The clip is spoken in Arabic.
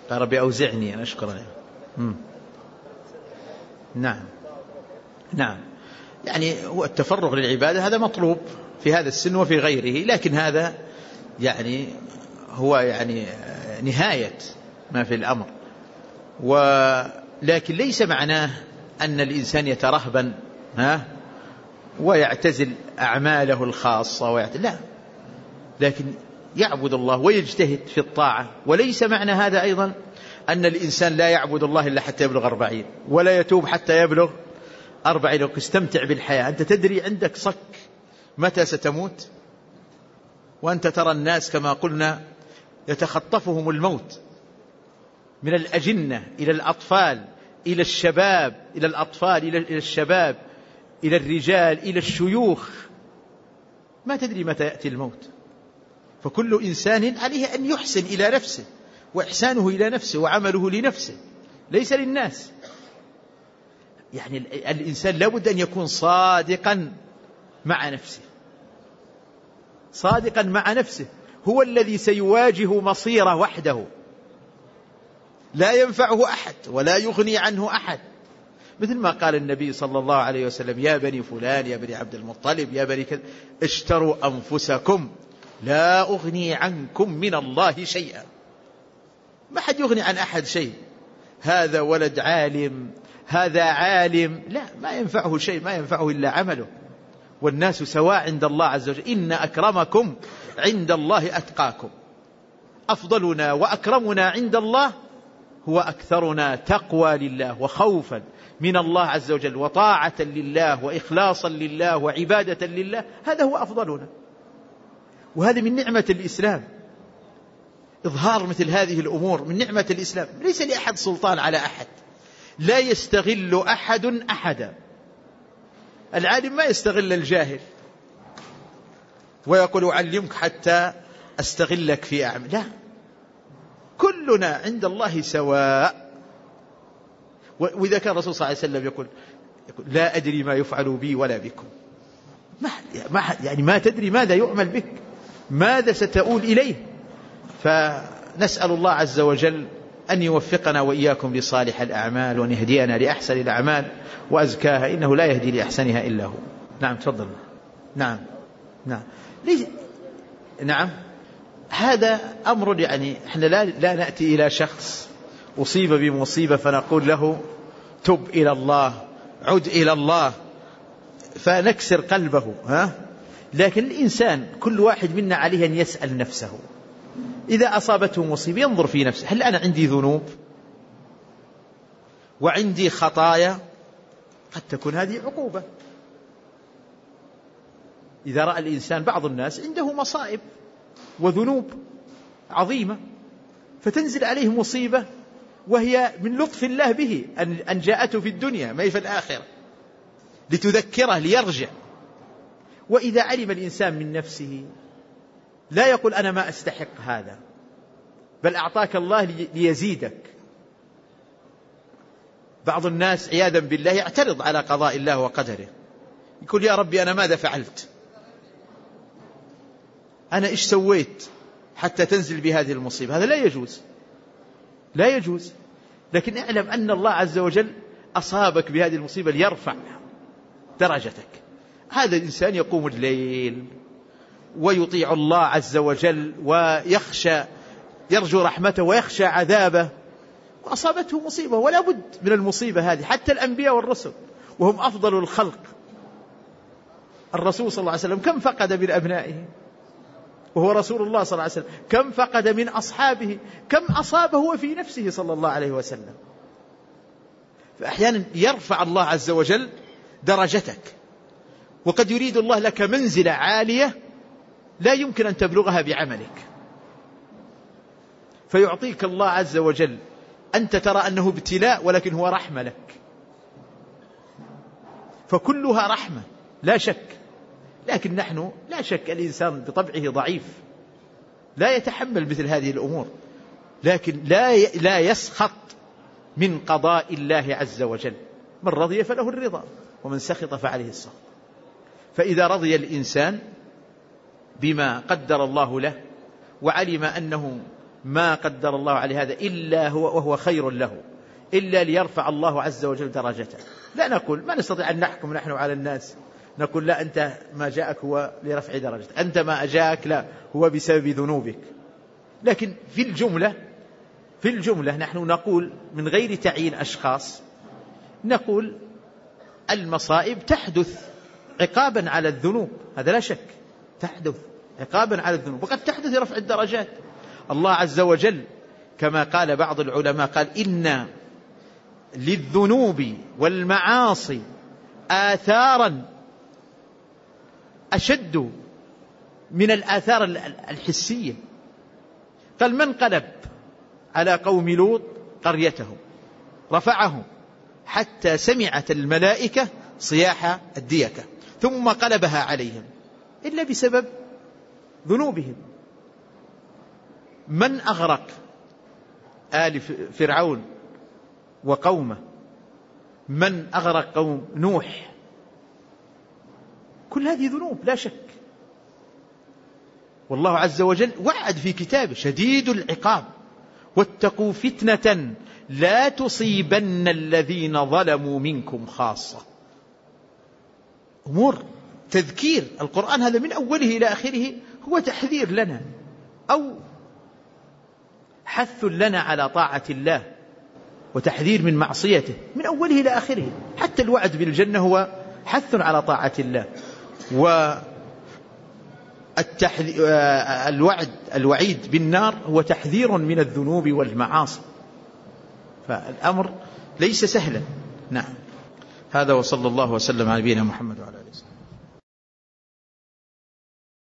قال ربي أوزعني أن أشكر نعمتك. نعم نعم، يعني هو التفرغ للعبادة هذا مطلوب في هذا السن وفي غيره، لكن هذا يعني هو يعني نهاية ما في الأمر. ولكن ليس معناه أن الإنسان يترهبن ويعتزل أعماله الخاصة لا، لكن يعبد الله ويجتهد في الطاعة. وليس معنى هذا أيضا أن الإنسان لا يعبد الله إلا حتى يبلغ 40 ولا يتوب حتى يبلغ 40 ويستمتع بالحياة. أنت تدري عندك صك متى ستموت، وأنت ترى الناس كما قلنا يتخطفهم الموت من الأجنة إلى الأطفال إلى الشباب، إلى الأطفال إلى الشباب إلى الرجال إلى الشيوخ، ما تدري متى يأتي الموت. فكل إنسان عليه أن يحسن إلى نفسه، وإحسانه إلى نفسه وعمله لنفسه ليس للناس. يعني الإنسان لابد أن يكون صادقا مع نفسه، صادقا مع نفسه، هو الذي سيواجه مصيره وحده، لا ينفعه أحد ولا يغني عنه أحد. مثل ما قال النبي صلى الله عليه وسلم: يا بني فلان، يا بني عبد المطلب، يا بني كذا، اشتروا أنفسكم لا أغني عنكم من الله شيئا. ما حد يغني عن أحد شيء، هذا ولد عالم، هذا عالم، لا، ما ينفعه شيء، ما ينفعه إلا عمله. والناس سواء عند الله عز وجل، إن أكرمكم عند الله أتقاكم. أفضلنا وأكرمنا عند الله هو أكثرنا تقوى لله وخوفا من الله عز وجل وطاعة لله وإخلاصا لله وعبادة لله، هذا هو أفضلنا. وهذا من نعمة الإسلام، إظهار مثل هذه الأمور من نعمة الإسلام. ليس لأحد سلطان على أحد، لا يستغل أحد أحدا. العالم ما يستغل الجاهل ويقول أعلمك حتى أستغلك في أعمال، لا، كلنا عند الله سواء. وإذا كان الرسول صلى الله عليه وسلم يقول لا أدري ما يفعل بي ولا بكم، يعني ما تدري ماذا يعمل بك، ماذا ستؤول إليه. فنسأل الله عز وجل أن يوفقنا وإياكم لصالح الأعمال، وأن يهدينا لأحسن الأعمال وأزكاها، إنه لا يهدي لأحسنها إلا هو. نعم تفضل. نعم نعم نعم، هذا أمر يعني إحنا لا نأتي إلى شخص أصيب بمصيبة فنقول له تب إلى الله، عد إلى الله، فنكسر قلبه. لكن الإنسان كل واحد منا عليه أن يسأل نفسه إذا أصابته مصيبة، ينظر في نفسه: هل أنا عندي ذنوب وعندي خطايا؟ قد تكون هذه عقوبة. إذا رأى الإنسان بعض الناس عنده مصائب وذنوب عظيمة، فتنزل عليه مصيبة وهي من لطف الله به أن جاءته في الدنيا ما في الآخرة لتذكره ليرجع. وإذا علم الإنسان من نفسه لا يقول أنا ما أستحق هذا، بل أعطاك الله ليزيدك. بعض الناس عياذا بالله يعترض على قضاء الله وقدره، يقول يا ربي أنا ماذا فعلت، أنا إيش سويت حتى تنزل بهذه المصيبة. هذا لا يجوز، لا يجوز. لكن اعلم أن الله عز وجل أصابك بهذه المصيبة ليرفع درجتك. هذا الإنسان يقوم الليل ويطيع الله عز وجل ويخشى، يرجو رحمته ويخشى عذابه، وأصابته مصيبة، ولا بد من المصيبة هذه. حتى الأنبياء والرسل وهم أفضل الخلق، الرسول صلى الله عليه وسلم كم فقد من أبنائه وهو رسول الله صلى الله عليه وسلم، كم فقد من أصحابه، كم أصابه وفي نفسه صلى الله عليه وسلم. فأحيانا يرفع الله عز وجل درجتك، وقد يريد الله لك منزلة عالية لا يمكن أن تبلغها بعملك، فيعطيك الله عز وجل. أنت ترى أنه ابتلاء ولكن هو رحمة لك، فكلها رحمة لا شك. لكن نحن لا شك الإنسان بطبعه ضعيف لا يتحمل مثل هذه الأمور، لكن لا يسخط من قضاء الله عز وجل. من رضي فله الرضا ومن سخط فعليه السخط. فإذا رضي الإنسان بما قدر الله له وعلم أنه ما قدر الله عليه هذا إلا هو وهو خير له، إلا ليرفع الله عز وجل درجته. لا نقول، ما نستطيع أن نحكم نحن على الناس نقول لا أنت ما جاءك هو لرفع درجتك، أنت ما أجاك لا هو بسبب ذنوبك. لكن في الجملة نحن نقول من غير تعيين أشخاص، نقول المصائب تحدث عقابا على الذنوب، هذا لا شك، تحدث عقابا على الذنوب، وقد تحدث رفع الدرجات. الله عز وجل كما قال بعض العلماء قال إن للذنوب والمعاصي آثارا أشد من الآثار الحسية. قال من قلب على قوم لوط قريتهم رفعهم حتى سمعت الملائكة صياح الديكة ثم قلبها عليهم إلا بسبب ذنوبهم. من أغرق آل فرعون وقومه، من أغرق قوم نوح، كل هذه ذنوب لا شك. والله عز وجل وعد في كتابه شديد العقاب واتقوا فتنة لا تصيبن الذين ظلموا منكم خاصة. أمور تذكير، القرآن هذا من أوله إلى آخره هو تحذير لنا أو حث لنا على طاعة الله وتحذير من معصيته من أوله إلى آخره. حتى الوعد بالجنة هو حث على طاعة الله، الوعيد بالنار هو تحذير من الذنوب والمعاصي. فالأمر ليس سهلا. نعم، هذا وصلى الله وسلم على نبينا محمد وعلى آله وسلم.